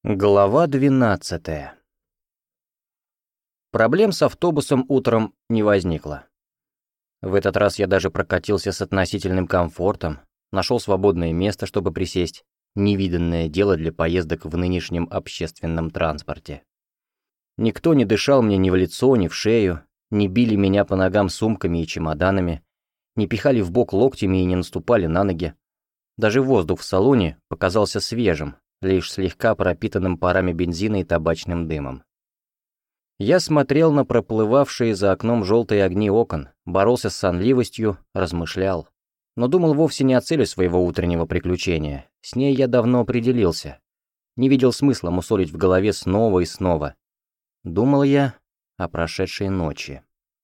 Глава 12. Проблем с автобусом утром не возникло. В этот раз я даже прокатился с относительным комфортом, нашел свободное место, чтобы присесть, невиданное дело для поездок в нынешнем общественном транспорте. Никто не дышал мне ни в лицо, ни в шею, не били меня по ногам сумками и чемоданами, не пихали в бок локтями и не наступали на ноги. Даже воздух в салоне показался свежим, лишь слегка пропитанным парами бензина и табачным дымом. Я смотрел на проплывавшие за окном желтые огни окон, боролся с сонливостью, размышлял. Но думал вовсе не о цели своего утреннего приключения. С ней я давно определился. Не видел смысла мусолить в голове снова и снова. Думал я о прошедшей ночи.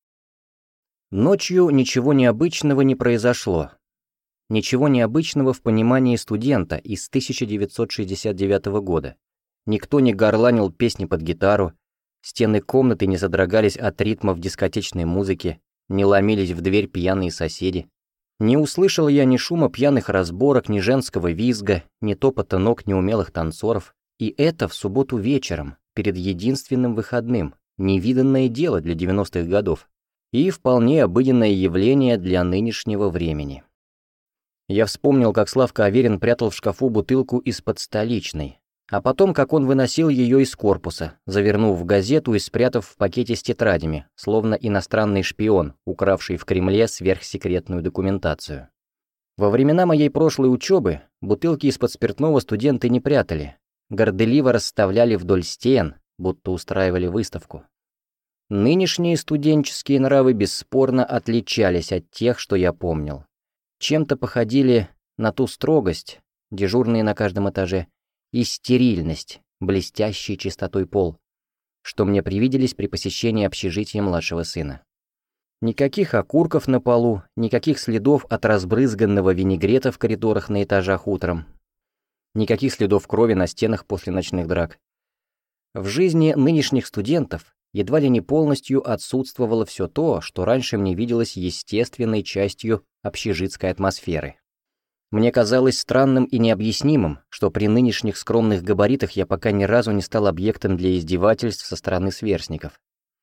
Ночью ничего необычного не произошло. Ничего необычного в понимании студента из 1969 года. Никто не горланил песни под гитару, стены комнаты не содрогались от ритмов дискотечной музыки, не ломились в дверь пьяные соседи. Не услышал я ни шума пьяных разборок, ни женского визга, ни топота ног неумелых танцоров. И это в субботу вечером, перед единственным выходным, невиданное дело для 90-х годов и вполне обыденное явление для нынешнего времени. Я вспомнил, как Славка Аверин прятал в шкафу бутылку из-под столичной, а потом, как он выносил ее из корпуса, завернув в газету и спрятав в пакете с тетрадями, словно иностранный шпион, укравший в Кремле сверхсекретную документацию. Во времена моей прошлой учебы бутылки из-под спиртного студенты не прятали, горделиво расставляли вдоль стен, будто устраивали выставку. Нынешние студенческие нравы бесспорно отличались от тех, что я помнил. Чем-то походили на ту строгость, дежурные на каждом этаже, и стерильность, блестящей чистотой пол, что мне привиделись при посещении общежития младшего сына. Никаких окурков на полу, никаких следов от разбрызганного винегрета в коридорах на этажах утром, никаких следов крови на стенах после ночных драк. В жизни нынешних студентов едва ли не полностью отсутствовало все то, что раньше мне виделось естественной частью общежитской атмосферы. Мне казалось странным и необъяснимым, что при нынешних скромных габаритах я пока ни разу не стал объектом для издевательств со стороны сверстников.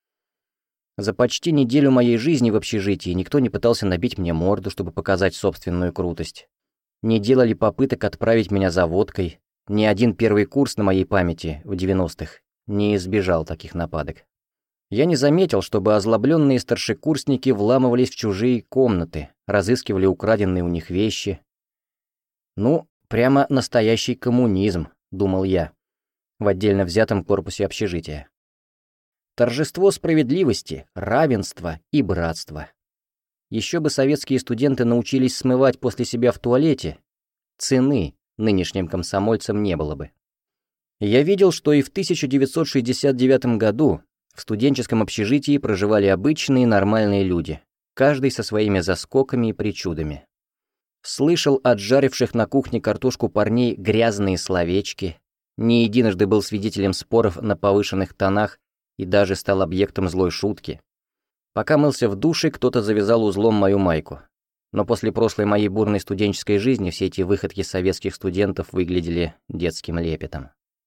За почти неделю моей жизни в общежитии никто не пытался набить мне морду, чтобы показать собственную крутость. Не делали попыток отправить меня за водкой. Ни один первый курс на моей памяти в 90-х не избежал таких нападок. Я не заметил, чтобы озлобленные старшекурсники вламывались в чужие комнаты, разыскивали украденные у них вещи. Ну, прямо настоящий коммунизм, думал я, в отдельно взятом корпусе общежития. Торжество справедливости, равенства и братства. Еще бы советские студенты научились смывать после себя в туалете, цены нынешним комсомольцам не было бы. Я видел, что и в 1969 году в студенческом общежитии проживали обычные нормальные люди, каждый со своими заскоками и причудами. Слышал от жаривших на кухне картошку парней грязные словечки, не единожды был свидетелем споров на повышенных тонах и даже стал объектом злой шутки. Пока мылся в душе, кто-то завязал узлом мою майку. Но после прошлой моей бурной студенческой жизни все эти выходки советских студентов выглядели детским лепетом.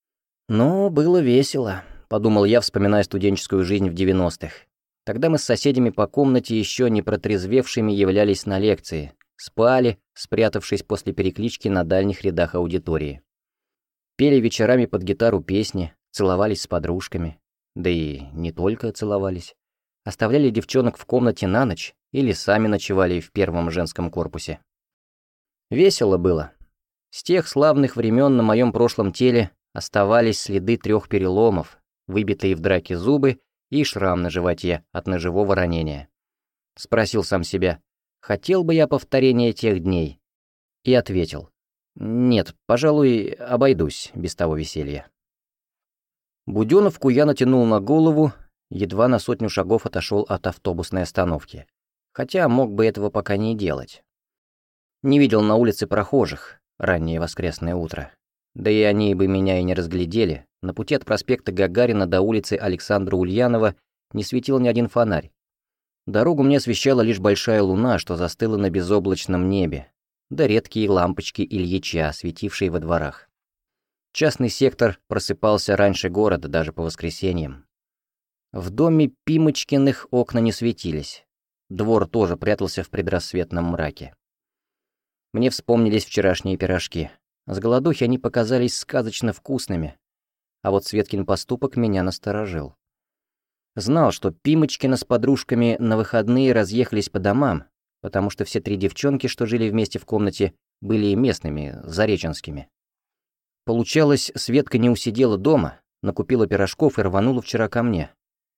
Но было весело, подумал я, вспоминая студенческую жизнь в 90-х. Тогда мы с соседями по комнате еще не протрезвевшими являлись на лекции, спали, спрятавшись после переклички на дальних рядах аудитории. Пели вечерами под гитару песни, целовались с подружками. Да и не только целовались. Оставляли девчонок в комнате на ночь или сами ночевали в первом женском корпусе. Весело было. С тех славных времен на моем прошлом теле оставались следы 3 переломов, выбитые в драке зубы и шрам на животе от ножевого ранения. Спросил сам себя, хотел бы я повторения тех дней? И ответил, нет, пожалуй, обойдусь без того веселья. Будённовку я натянул на голову, едва на 100 шагов отошел от автобусной остановки. Хотя мог бы этого пока не делать. Не видел на улице прохожих, раннее воскресное утро. Да и они бы меня и не разглядели. На пути от проспекта Гагарина до улицы Александра Ульянова не светил ни один фонарь. Дорогу мне освещала лишь большая луна, что застыла на безоблачном небе, да редкие лампочки Ильича, светившие во дворах. Частный сектор просыпался раньше города, даже по воскресеньям. В доме Пимочкиных окна не светились. Двор тоже прятался в предрассветном мраке. Мне вспомнились вчерашние пирожки. С голодухи они показались сказочно вкусными, а вот Светкин поступок меня насторожил. Знал, что Пимочкина с подружками на выходные разъехались по домам, потому что все 3 девчонки, что жили вместе в комнате, были местными, зареченскими. Получалось, Светка не усидела дома, накупила пирожков и рванула вчера ко мне.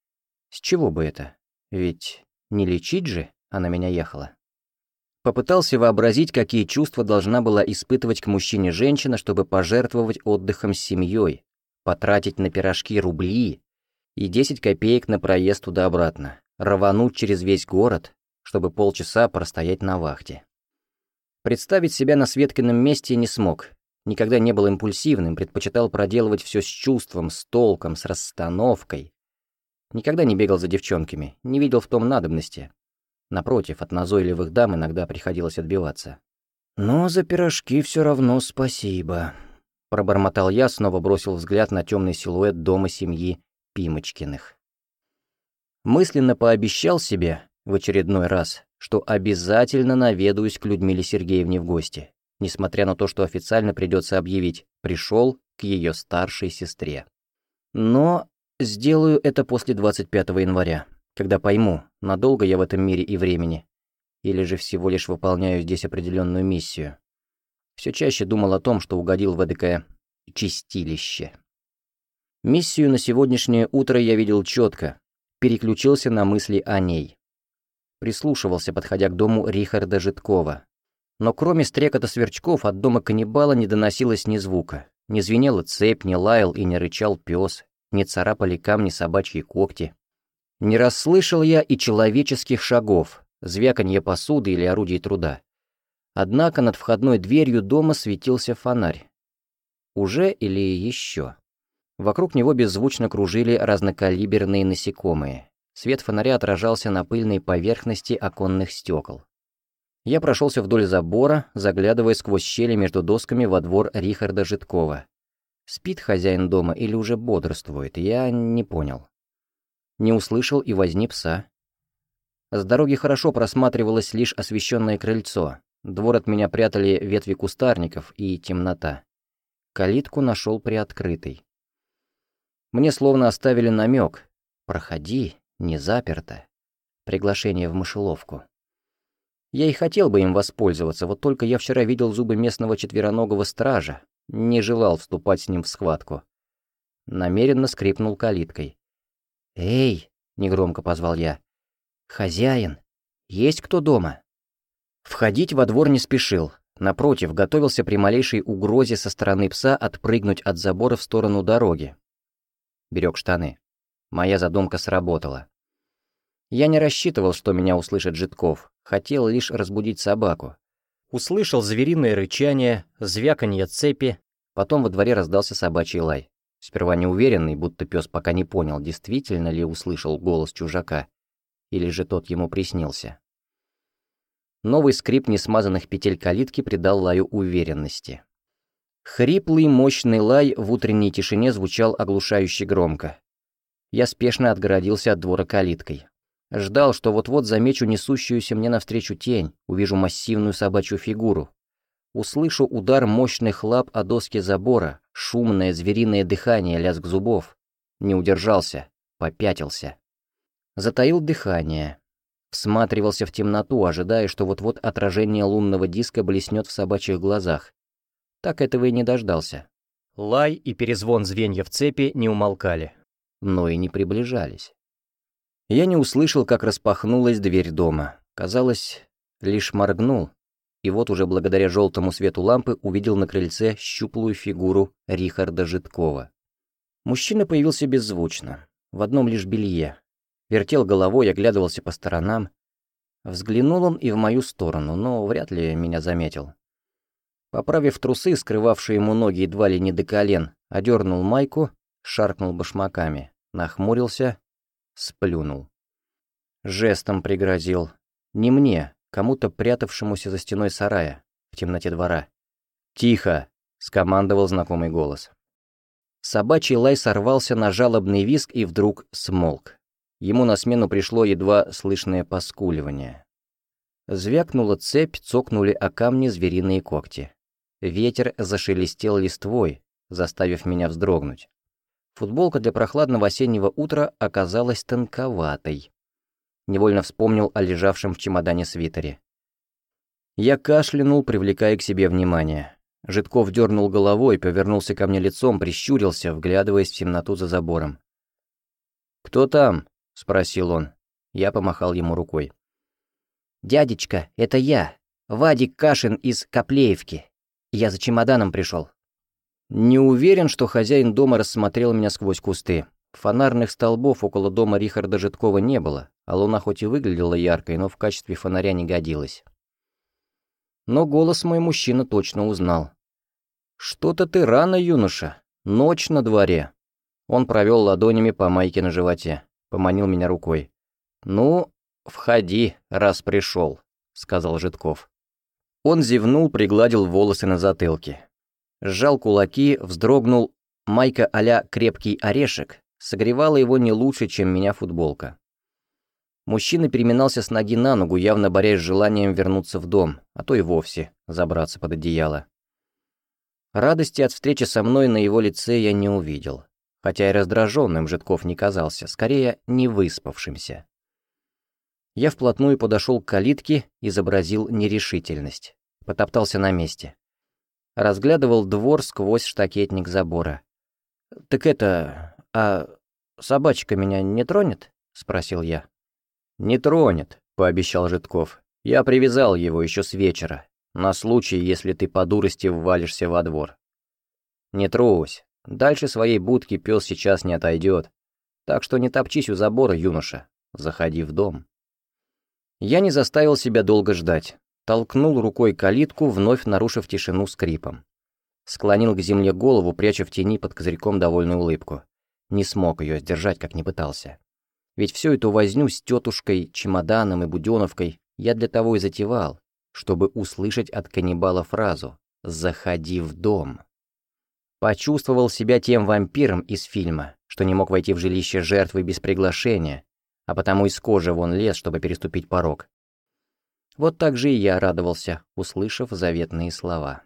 С чего бы это? Ведь не лечить же она меня ехала. Попытался вообразить, какие чувства должна была испытывать к мужчине женщина, чтобы пожертвовать отдыхом с семьей, потратить на пирожки рубли и 10 копеек на проезд туда-обратно, рвануть через весь город, чтобы полчаса простоять на вахте. Представить себя на Светкином месте не смог. Никогда не был импульсивным, предпочитал проделывать все с чувством, с толком, с расстановкой. Никогда не бегал за девчонками, не видел в том надобности. Напротив, от назойливых дам иногда приходилось отбиваться. «Но за пирожки все равно спасибо», — пробормотал я, снова бросил взгляд на темный силуэт дома семьи Пимочкиных. Мысленно пообещал себе в очередной раз, что обязательно наведаюсь к Людмиле Сергеевне в гости, несмотря на то, что официально придется объявить, пришел к ее старшей сестре. Но сделаю это после 25 января, когда пойму, надолго я в этом мире и времени, или же всего лишь выполняю здесь определенную миссию. Все чаще думал о том, что угодил в эдакое чистилище. Миссию на сегодняшнее утро я видел четко, переключился на мысли о ней. Прислушивался, подходя к дому Рихарда Житкова. Но кроме стрекота сверчков от дома каннибала не доносилось ни звука. Не звенела цепь, не лаял и не рычал пес, не царапали камни собачьи когти. Не расслышал я и человеческих шагов, звяканье посуды или орудий труда. Однако над входной дверью дома светился фонарь. Уже или еще? Вокруг него беззвучно кружили разнокалиберные насекомые. Свет фонаря отражался на пыльной поверхности оконных стекол. Я прошелся вдоль забора, заглядывая сквозь щели между досками во двор Рихарда Житкова. Спит хозяин дома или уже бодрствует, я не понял. Не услышал и возни пса. С дороги хорошо просматривалось лишь освещенное крыльцо. Двор от меня прятали ветви кустарников и темнота. Калитку нашел приоткрытой. Мне словно оставили намек: «Проходи, не заперто». Приглашение в мышеловку. Я и хотел бы им воспользоваться, вот только я вчера видел зубы местного четвероногого стража, не желал вступать с ним в схватку. Намеренно скрипнул калиткой. «Эй!» — негромко позвал я. «Хозяин! Есть кто дома?» Входить во двор не спешил. Напротив, готовился при малейшей угрозе со стороны пса отпрыгнуть от забора в сторону дороги. Берег штаны. Моя задумка сработала. Я не рассчитывал, что меня услышит Житков, хотел лишь разбудить собаку. Услышал звериное рычание, звяканье цепи, потом во дворе раздался собачий лай. Сперва неуверенный, будто пес пока не понял, действительно ли услышал голос чужака, или же тот ему приснился. Новый скрип несмазанных петель калитки придал лаю уверенности. Хриплый, мощный лай в утренней тишине звучал оглушающе громко. Я спешно отгородился от двора калиткой. Ждал, что вот-вот замечу несущуюся мне навстречу тень, увижу массивную собачью фигуру. Услышу удар мощных лап о доски забора, шумное звериное дыхание, лязг зубов. Не удержался, попятился. Затаил дыхание. Всматривался в темноту, ожидая, что вот-вот отражение лунного диска блеснет в собачьих глазах. Так этого и не дождался. Лай и перезвон звеньев цепи не умолкали, но и не приближались. Я не услышал, как распахнулась дверь дома. Казалось, лишь моргнул, и вот уже благодаря желтому свету лампы увидел на крыльце щуплую фигуру Рихарда Житкова. Мужчина появился беззвучно, в одном лишь белье. Вертел головой, оглядывался по сторонам. Взглянул он и в мою сторону, но вряд ли меня заметил. Поправив трусы, скрывавшие ему ноги едва ли не до колен, одернул майку, шаркнул башмаками, нахмурился, сплюнул. Жестом пригрозил. Не мне, кому-то прятавшемуся за стеной сарая, в темноте двора. «Тихо!» — скомандовал знакомый голос. Собачий лай сорвался на жалобный визг и вдруг смолк. Ему на смену пришло едва слышное поскуливание. Звякнула цепь, цокнули о камни звериные когти. Ветер зашелестел листвой, заставив меня вздрогнуть. Футболка для прохладного осеннего утра оказалась тонковатой. Невольно вспомнил о лежавшем в чемодане свитере. Я кашлянул, привлекая к себе внимание. Жидков дернул головой, повернулся ко мне лицом, прищурился, вглядываясь в темноту за забором. «Кто там?» — спросил он. Я помахал ему рукой. «Дядечка, это я, Вадик Кашин из Коплеевки. Я за чемоданом пришел». Не уверен, что хозяин дома рассмотрел меня сквозь кусты. Фонарных столбов около дома Рихарда Жидкова не было, а луна хоть и выглядела яркой, но в качестве фонаря не годилась. Но голос мой мужчина точно узнал. «Что-то ты рано, юноша. Ночь на дворе». Он провел ладонями по майке на животе, поманил меня рукой. «Ну, входи, раз пришел», — сказал Жидков. Он зевнул, пригладил волосы на затылке. Сжал кулаки, вздрогнул. Майка а-ля крепкий орешек согревала его не лучше, чем меня футболка. Мужчина переминался с ноги на ногу, явно борясь с желанием вернуться в дом, а то и вовсе забраться под одеяло. Радости от встречи со мной на его лице я не увидел, хотя и раздраженным Жидков не казался, скорее не выспавшимся. Я вплотную подошел к калитке, изобразил нерешительность, потоптался на месте. Разглядывал двор сквозь штакетник забора. «Так это... а собачка меня не тронет?» — спросил я. «Не тронет», — пообещал Жидков. «Я привязал его еще с вечера, на случай, если ты по дурости ввалишься во двор. Не трусь, дальше своей будки пес сейчас не отойдет, так что не топчись у забора, юноша, заходи в дом». Я не заставил себя долго ждать, толкнул рукой калитку, вновь нарушив тишину скрипом. Склонил к земле голову, пряча в тени под козырьком довольную улыбку. Не смог ее сдержать, как ни пытался. Ведь всю эту возню с тетушкой, чемоданом и буденовкой я для того и затевал, чтобы услышать от каннибала фразу «Заходи в дом». Почувствовал себя тем вампиром из фильма, что не мог войти в жилище жертвы без приглашения, а потому из кожи вон лез, чтобы переступить порог. Вот так же и я радовался, услышав заветные слова.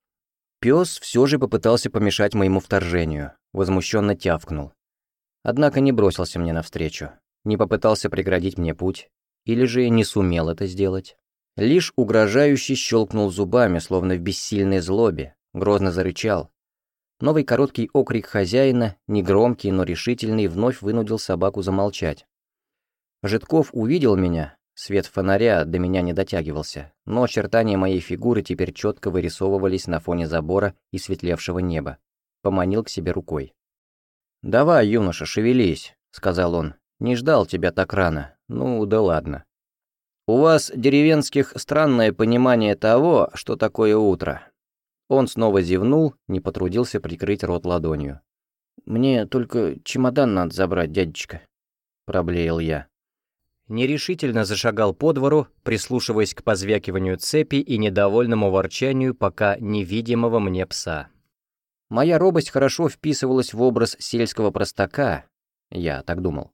Пес все же попытался помешать моему вторжению, возмущенно тявкнул. Однако не бросился мне навстречу, не попытался преградить мне путь, или же не сумел это сделать. Лишь угрожающе щелкнул зубами, словно в бессильной злобе, грозно зарычал. Новый короткий окрик хозяина, негромкий, но решительный, вновь вынудил собаку замолчать. Жидков увидел меня, свет фонаря до меня не дотягивался, но очертания моей фигуры теперь четко вырисовывались на фоне забора и светлевшего неба. Поманил к себе рукой. «Давай, юноша, шевелись», — сказал он. «Не ждал тебя так рано. Ну, да ладно. У вас, деревенских, странное понимание того, что такое утро». Он снова зевнул, не потрудился прикрыть рот ладонью. «Мне только чемодан надо забрать, дядечка», — проблеял я. Нерешительно зашагал по двору, прислушиваясь к позвякиванию цепи и недовольному ворчанию пока невидимого мне пса. Моя робость хорошо вписывалась в образ сельского простака, я так думал,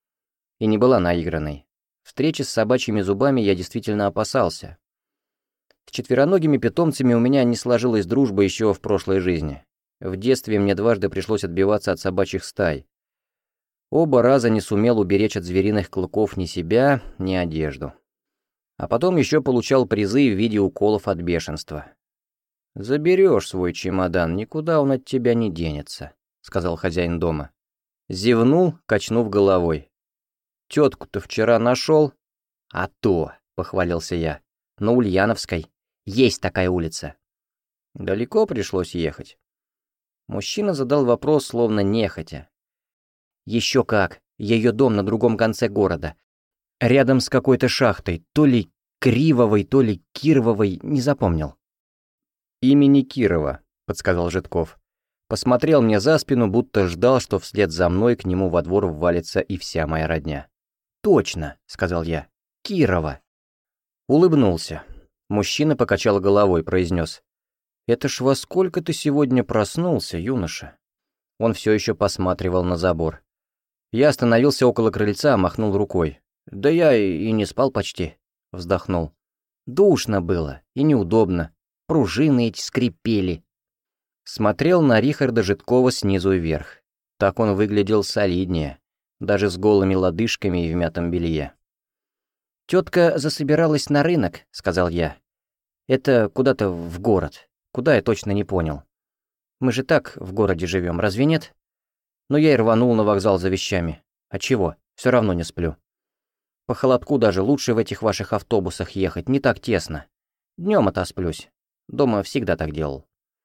и не была наигранной. Встречи с собачьими зубами я действительно опасался. С четвероногими питомцами у меня не сложилась дружба еще в прошлой жизни. В детстве мне дважды пришлось отбиваться от собачьих стай. Оба раза не сумел уберечь от звериных клыков ни себя, ни одежду. А потом еще получал призы в виде уколов от бешенства. «Заберешь свой чемодан, никуда он от тебя не денется», — сказал хозяин дома. Зевнул, качнув головой. «Тетку-то вчера нашел?» «А то», — похвалился я, — «на Ульяновской. Есть такая улица». «Далеко пришлось ехать?» Мужчина задал вопрос, словно нехотя. «Еще как, ее дом на другом конце города. Рядом с какой-то шахтой, то ли Кривовой, то ли Кировой, не запомнил». «Имени Кирова», — подсказал Жидков. Посмотрел мне за спину, будто ждал, что вслед за мной к нему во двор ввалится и вся моя родня. «Точно», — сказал я, — «Кирова». Улыбнулся. Мужчина покачал головой, произнес: «Это ж во сколько ты сегодня проснулся, юноша?» Он все еще посматривал на забор. Я остановился около крыльца, махнул рукой. «Да я и не спал почти», — вздохнул. «Душно было и неудобно. Пружины эти скрипели». Смотрел на Рихарда Житкова снизу вверх. Так он выглядел солиднее, даже с голыми лодыжками и в мятом белье. «Тетка засобиралась на рынок», — сказал я. «Это куда-то в город. Куда, я точно не понял. Мы же так в городе живем, разве нет?» Но я и рванул на вокзал за вещами. А чего? Все равно не сплю. По холодку даже лучше в этих ваших автобусах ехать, не так тесно. Днем отосплюсь. Дома всегда так делал.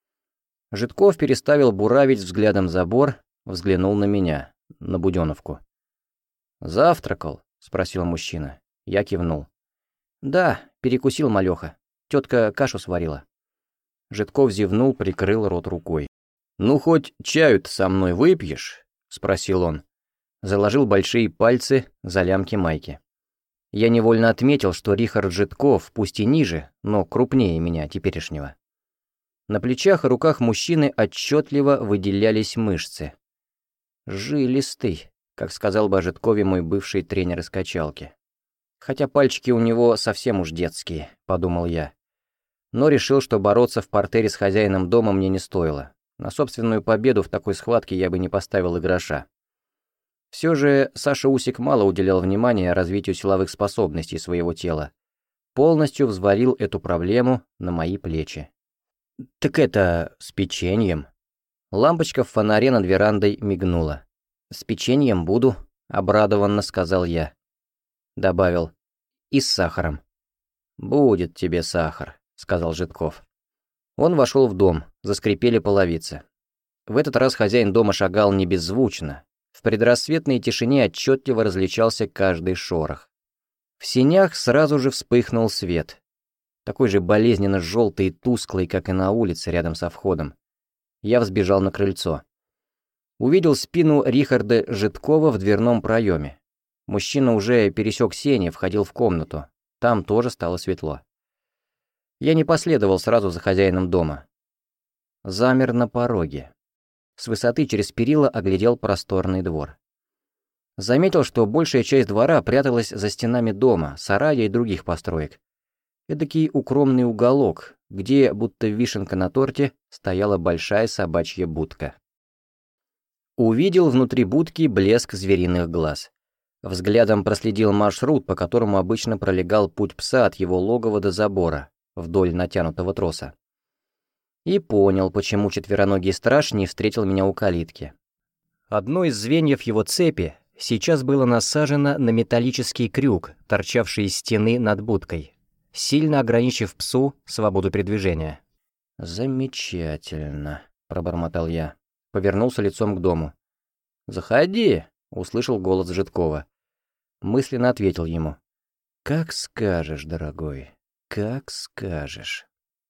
Житков переставил буравить взглядом забор, взглянул на меня, на Будённовку. «Завтракал?» — спросил мужчина. Я кивнул. «Да, перекусил малёха. Тётка кашу сварила». Житков зевнул, прикрыл рот рукой. «Ну, хоть чаю-то со мной выпьешь?» — спросил он. Заложил большие пальцы за лямки майки. Я невольно отметил, что Рихард Житков, пусть и ниже, но крупнее меня теперешнего. На плечах и руках мужчины отчетливо выделялись мышцы. «Жилистый», как сказал бы о Житкове мой бывший тренер из качалки. Хотя пальчики у него совсем уж детские, подумал я. Но решил, что бороться в партере с хозяином дома мне не стоило. На собственную победу в такой схватке я бы не поставил и гроша. Все же Саша Усик мало уделял внимания развитию силовых способностей своего тела. Полностью взвалил эту проблему на мои плечи. «Так это с печеньем?» Лампочка в фонаре над верандой мигнула. «С печеньем буду», — обрадованно сказал я. Добавил: «И с сахаром». «Будет тебе сахар», — сказал Житков. Он вошел в дом, заскрипели половицы. В этот раз хозяин дома шагал не беззвучно. В предрассветной тишине отчетливо различался каждый шорох. В сенях сразу же вспыхнул свет. Такой же болезненно желтый и тусклый, как и на улице рядом со входом. Я взбежал на крыльцо. Увидел спину Рихарда Житкова в дверном проеме. Мужчина уже пересек сени, входил в комнату. Там тоже стало светло. Я не последовал сразу за хозяином дома. Замер на пороге. С высоты через перила оглядел просторный двор. Заметил, что большая часть двора пряталась за стенами дома, сарая и других построек. Эдакий укромный уголок, где, будто вишенка на торте, стояла большая собачья будка. Увидел внутри будки блеск звериных глаз. Взглядом проследил маршрут, по которому обычно пролегал путь пса от его логова до забора, вдоль натянутого троса. И понял, почему четвероногий страж не встретил меня у калитки. Одно из звеньев его цепи сейчас было насажено на металлический крюк, торчавший из стены над будкой, сильно ограничив псу свободу передвижения. «Замечательно», — пробормотал я. Повернулся лицом к дому. «Заходи», — услышал голос Житкова. Мысленно ответил ему. «Как скажешь, дорогой, как скажешь».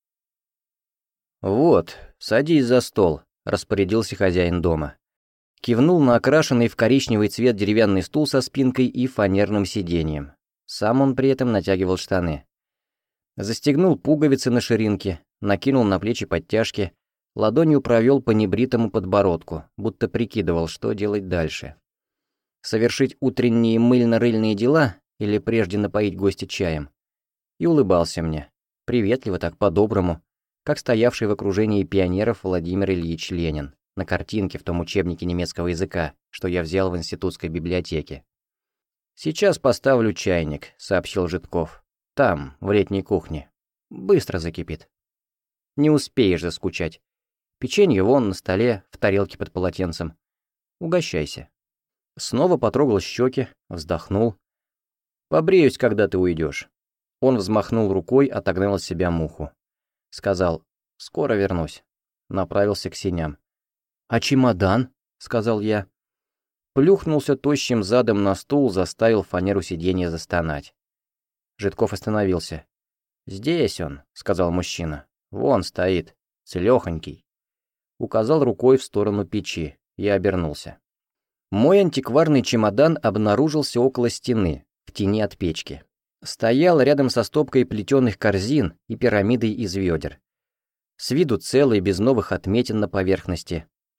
«Вот, садись за стол», — распорядился хозяин дома. Кивнул на окрашенный в коричневый цвет деревянный стул со спинкой и фанерным сиденьем. Сам он при этом натягивал штаны. Застегнул пуговицы на ширинке, накинул на плечи подтяжки, ладонью провел по небритому подбородку, будто прикидывал, что делать дальше. Совершить утренние мыльно-рыльные дела или прежде напоить гостя чаем. И улыбался мне, приветливо так, по-доброму, как стоявший в окружении пионеров Владимир Ильич Ленин на картинке в том учебнике немецкого языка, что я взял в институтской библиотеке. «Сейчас поставлю чайник», — сообщил Житков. «Там, в летней кухне. Быстро закипит. Не успеешь заскучать. Печенье вон на столе, в тарелке под полотенцем. Угощайся». Снова потрогал щеки, вздохнул. «Побреюсь, когда ты уйдешь». Он взмахнул рукой, отогнал от себя муху. Сказал: «Скоро вернусь». Направился к сеням. «А чемодан?» — сказал я. Плюхнулся тощим задом на стул, заставил фанеру сиденья застонать. Житков остановился. «Здесь он», — сказал мужчина. «Вон стоит, целёхонький». Указал рукой в сторону печи. Я обернулся. Мой антикварный чемодан обнаружился около стены, в тени от печки. Стоял рядом со стопкой плетеных корзин и пирамидой из ведер. С виду целый, без новых отметин на поверхности.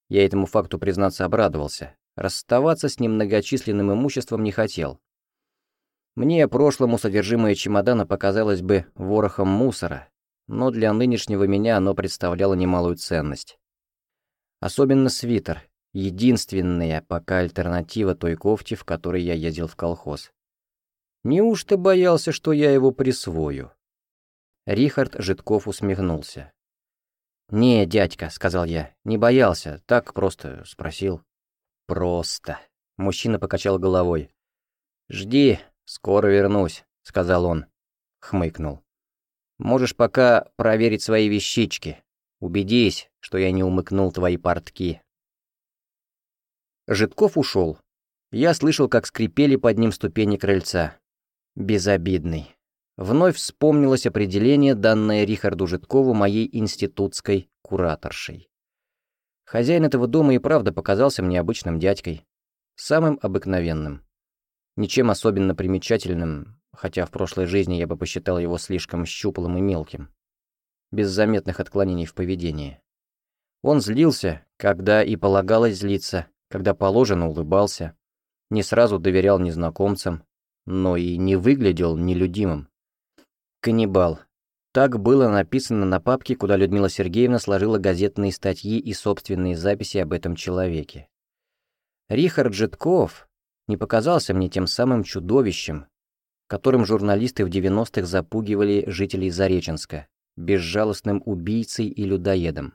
Я этому факту, признаться, обрадовался. Расставаться с немногочисленным имуществом не хотел. Мне прошлому содержимое чемодана показалось бы ворохом мусора, но для нынешнего меня оно представляло немалую ценность. Особенно свитер, единственная пока альтернатива той кофте, в которой я ездил в колхоз. Неужто боялся, что я его присвою? Рихард Жидков усмехнулся. «Не, дядька», — сказал я, — «не боялся, так просто спросил». «Просто». Мужчина покачал головой. «Жди, скоро вернусь», — сказал он. Хмыкнул. «Можешь пока проверить свои вещички. Убедись, что я не умыкнул твои портки». Жидков ушел. Я слышал, как скрипели под ним ступени крыльца. Безобидный. Вновь вспомнилось определение, данное Рихарду Жидкову моей институтской кураторшей. Хозяин этого дома и правда показался мне обычным дядькой. Самым обыкновенным. Ничем особенно примечательным, хотя в прошлой жизни я бы посчитал его слишком щуплым и мелким. Без заметных отклонений в поведении. Он злился, когда и полагалось злиться, когда положено улыбался, не сразу доверял незнакомцам, но и не выглядел нелюдимым. Каннибал. Так было написано на папке, куда Людмила Сергеевна сложила газетные статьи и собственные записи об этом человеке. Рихард Жидков не показался мне тем самым чудовищем, которым журналисты в 90-х запугивали жителей Зареченска, безжалостным убийцей и людоедом.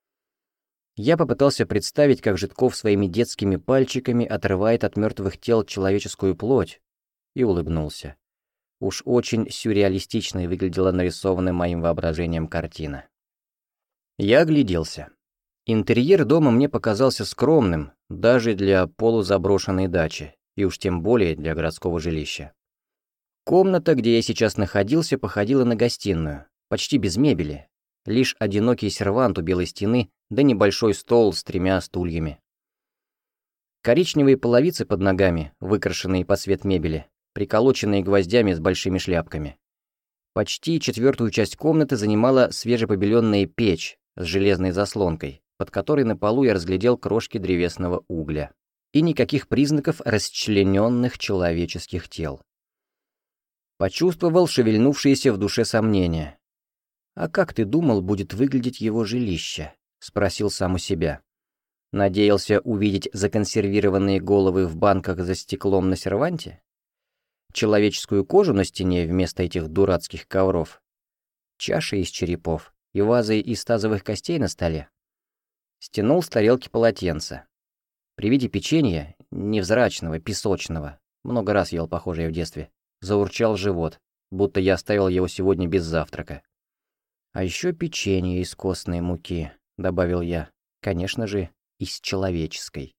Я попытался представить, как Жидков своими детскими пальчиками отрывает от мертвых тел человеческую плоть, и улыбнулся. Уж очень сюрреалистичной выглядела нарисованная моим воображением картина. Я огляделся. Интерьер дома мне показался скромным, даже для полузаброшенной дачи, и уж тем более для городского жилища. Комната, где я сейчас находился, походила на гостиную, почти без мебели, лишь одинокий сервант у белой стены, да небольшой стол с 3 стульями. Коричневые половицы под ногами, выкрашенные под цвет мебели, приколоченные гвоздями с большими шляпками. Почти 1/4 часть комнаты занимала свежепобеленная печь с железной заслонкой, под которой на полу я разглядел крошки древесного угля. И никаких признаков расчлененных человеческих тел. Почувствовал шевельнувшиеся в душе сомнения. «А как ты думал, будет выглядеть его жилище?» — спросил сам у себя. Надеялся увидеть законсервированные головы в банках за стеклом на серванте? Человеческую кожу на стене вместо этих дурацких ковров? Чаши из черепов и вазы из тазовых костей на столе? Стянул с тарелки полотенце. При виде печенья, невзрачного, песочного, много раз ел похожее в детстве, заурчал живот, будто я оставил его сегодня без завтрака. «А еще печенье из костной муки», — добавил я, конечно же, из человеческой.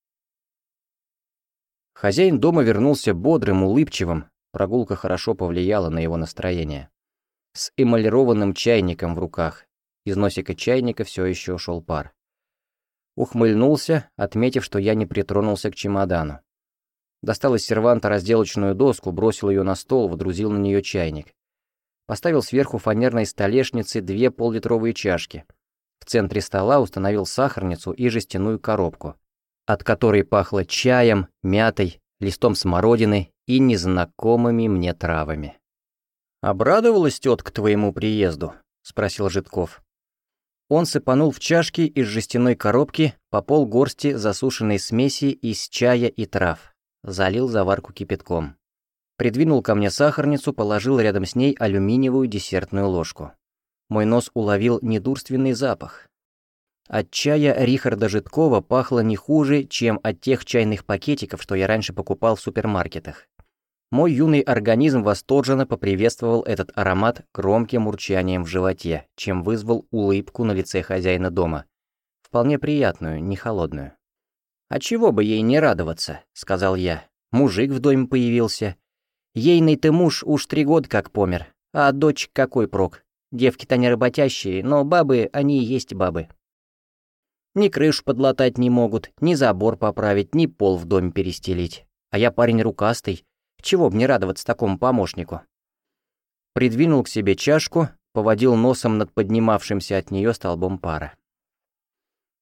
Хозяин дома вернулся бодрым, улыбчивым, прогулка хорошо повлияла на его настроение. С эмалированным чайником в руках, из носика чайника все еще шел пар. Ухмыльнулся, отметив, что я не притронулся к чемодану. Достал из серванта разделочную доску, бросил ее на стол, водрузил на нее чайник. Поставил сверху фанерной столешницы 2 пол-литровые чашки. В центре стола установил сахарницу и жестяную коробку, от которой пахло чаем, мятой, листом смородины и незнакомыми мне травами. «Обрадовалась тетка твоему приезду?» — спросил Жидков. Он сыпанул в чашки из жестяной коробки по полгорсти засушенной смеси из чая и трав, залил заварку кипятком. Придвинул ко мне сахарницу, положил рядом с ней алюминиевую десертную ложку. Мой нос уловил недурственный запах. От чая Рихарда Жидкова пахло не хуже, чем от тех чайных пакетиков, что я раньше покупал в супермаркетах. Мой юный организм восторженно поприветствовал этот аромат громким урчанием в животе, чем вызвал улыбку на лице хозяина дома. Вполне приятную, не холодную. «А чего бы ей не радоваться?» — сказал я. «Мужик в доме появился. Ейный-то муж уж 3 года как помер. А дочь какой прок? Девки-то не работящие, но бабы, они и есть бабы. Ни крышу подлатать не могут, ни забор поправить, ни пол в доме перестелить. А я парень рукастый. Чего б не радоваться такому помощнику?» Придвинул к себе чашку, поводил носом над поднимавшимся от нее столбом пара.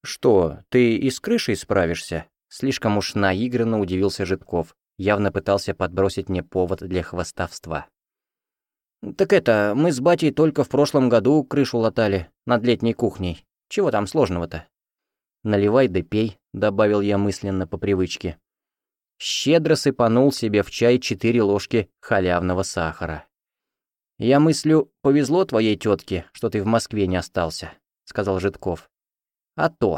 «Что, ты и с крышей справишься?» Слишком уж наигранно удивился Жидков, явно пытался подбросить мне повод для хвастовства. «Так это, мы с батей только в прошлом году крышу латали над летней кухней. Чего там сложного-то?» «Наливай да пей», — добавил я мысленно по привычке. Щедро сыпанул себе в чай 4 ложки халявного сахара. «Я мыслю, повезло твоей тетке, что ты в Москве не остался», — сказал Жидков. «А то».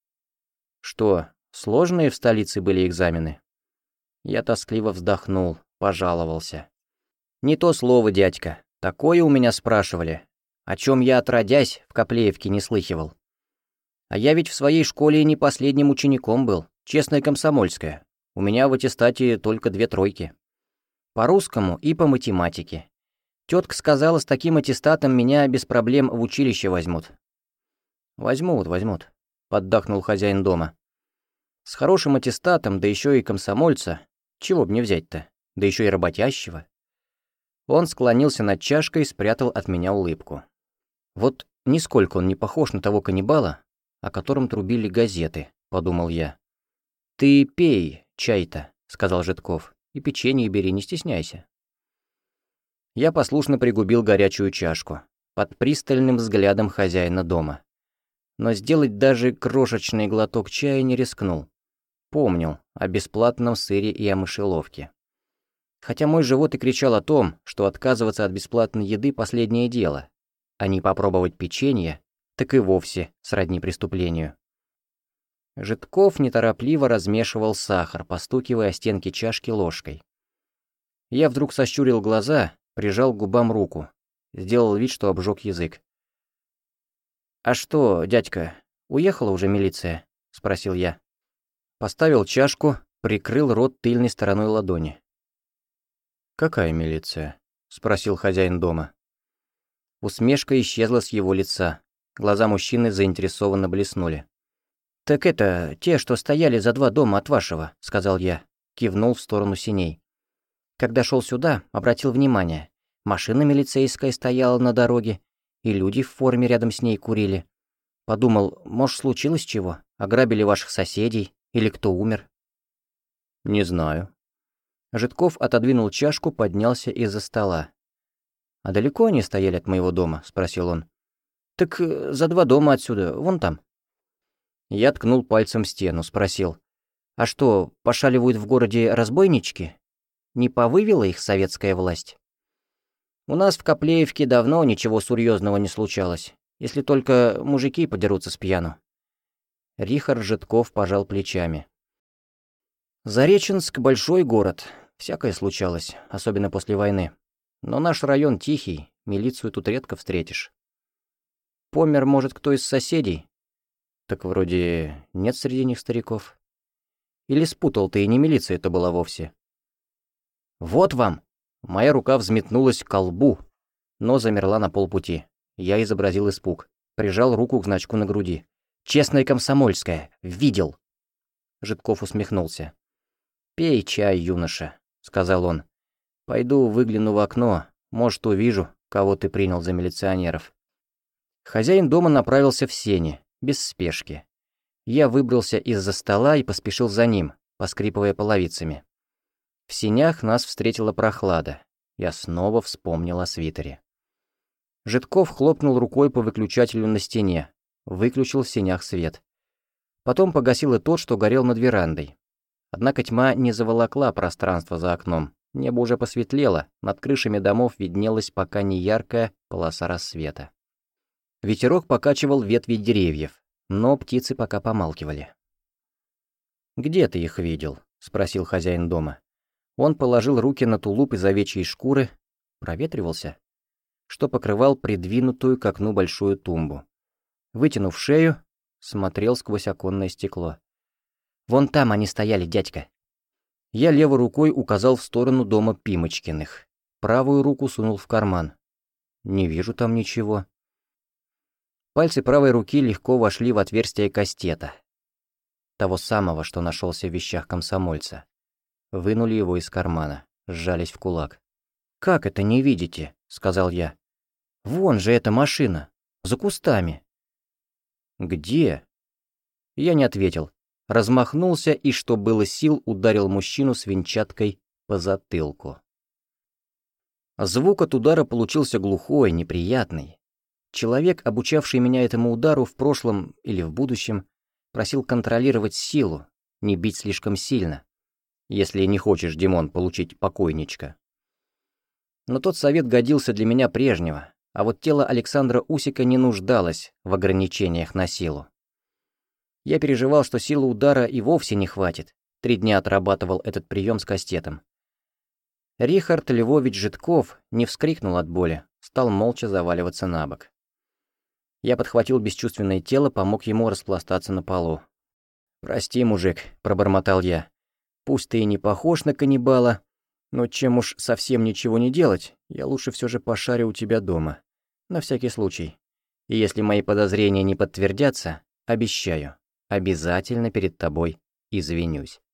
«Что, сложные в столице были экзамены?» Я тоскливо вздохнул, пожаловался. «Не то слово, дядька. Такое у меня спрашивали, о чем я отродясь в Коплеевке не слыхивал. А я ведь в своей школе не последним учеником был, честная комсомольская. У меня в аттестате только 2 тройки. По русскому и по математике. Тетка сказала, с таким аттестатом меня без проблем в училище возьмут». «Возьмут», — поддакнул хозяин дома. «С хорошим аттестатом, да еще и комсомольца, чего б не взять-то, да еще и работящего». Он склонился над чашкой и спрятал от меня улыбку. «Вот нисколько он не похож на того каннибала, о котором трубили газеты», — подумал я. «Ты пей чай-то», — сказал Жидков, — «и печенье бери, не стесняйся». Я послушно пригубил горячую чашку, под пристальным взглядом хозяина дома. Но сделать даже крошечный глоток чая не рискнул. Помнил о бесплатном сыре и о мышеловке. Хотя мой живот и кричал о том, что отказываться от бесплатной еды – последнее дело, а не попробовать печенье, так и вовсе сродни преступлению. Жидков неторопливо размешивал сахар, постукивая о стенки чашки ложкой. Я вдруг сощурил глаза, прижал к губам руку, сделал вид, что обжег язык. «А что, дядька, уехала уже милиция?» – спросил я. Поставил чашку, прикрыл рот тыльной стороной ладони. «Какая милиция?» – спросил хозяин дома. Усмешка исчезла с его лица. Глаза мужчины заинтересованно блеснули. «Так это, те, что стояли за 2 дома от вашего», – сказал я, кивнул в сторону синей. Когда шел сюда, обратил внимание. Машина милицейская стояла на дороге, и люди в форме рядом с ней курили. Подумал, может, случилось чего? Ограбили ваших соседей? Или кто умер?» «Не знаю». Жидков отодвинул чашку, поднялся из-за стола. «А далеко они стояли от моего дома?» – спросил он. «Так за 2 дома отсюда, вон там». Я ткнул пальцем в стену, спросил. «А что, пошаливают в городе разбойнички? Не повывела их советская власть?» «У нас в Коплеевке давно ничего серьезного не случалось, если только мужики подерутся с пьяну». Рихард Жидков пожал плечами. «Зареченск — большой город, всякое случалось, особенно после войны. Но наш район тихий, милицию тут редко встретишь. Помер, может, кто из соседей? Так вроде нет среди них стариков. Или спутал ты, и не милиция это была вовсе?» «Вот вам!» Моя рука взметнулась к колбу, но замерла на полпути. Я изобразил испуг, прижал руку к значку на груди. «Честная комсомольская! Видел!» Жидков усмехнулся. «Пей чай, юноша», — сказал он. «Пойду выгляну в окно, может, увижу, кого ты принял за милиционеров». Хозяин дома направился в сени, без спешки. Я выбрался из-за стола и поспешил за ним, поскрипывая половицами. В сенях нас встретила прохлада. Я снова вспомнил о свитере. Жидков хлопнул рукой по выключателю на стене, выключил в сенях свет. Потом погасил и тот, что горел над верандой. Однако тьма не заволокла пространство за окном. Небо уже посветлело, над крышами домов виднелась пока не яркая полоса рассвета. Ветерок покачивал ветви деревьев, но птицы пока помалкивали. «Где ты их видел?» — спросил хозяин дома. Он положил руки на тулуп из овечьей шкуры, проветривался, что покрывал придвинутую к окну большую тумбу. Вытянув шею, смотрел сквозь оконное стекло. «Вон там они стояли, дядька». Я левой рукой указал в сторону дома Пимочкиных, правую руку сунул в карман. «Не вижу там ничего». Пальцы правой руки легко вошли в отверстие кастета, того самого, что нашелся в вещах комсомольца. Вынули его из кармана, сжались в кулак. «Как это не видите?» — сказал я. «Вон же эта машина, за кустами». «Где?» Я не ответил. Размахнулся и, что было сил, ударил мужчину свинчаткой по затылку. Звук от удара получился глухой, неприятный. Человек, обучавший меня этому удару в прошлом или в будущем, просил контролировать силу, не бить слишком сильно, если не хочешь, Димон, получить покойничка. Но тот совет годился для меня прежнего, а вот тело Александра Усика не нуждалось в ограничениях на силу. Я переживал, что силы удара и вовсе не хватит. 3 дня отрабатывал этот прием с кастетом. Рихард Львович Житков не вскрикнул от боли, стал молча заваливаться на бок. Я подхватил бесчувственное тело, помог ему распластаться на полу. «Прости, мужик», — пробормотал я. «Пусть ты и не похож на каннибала, но чем уж совсем ничего не делать, я лучше все же пошарю у тебя дома. На всякий случай. И если мои подозрения не подтвердятся, обещаю, обязательно перед тобой извинюсь».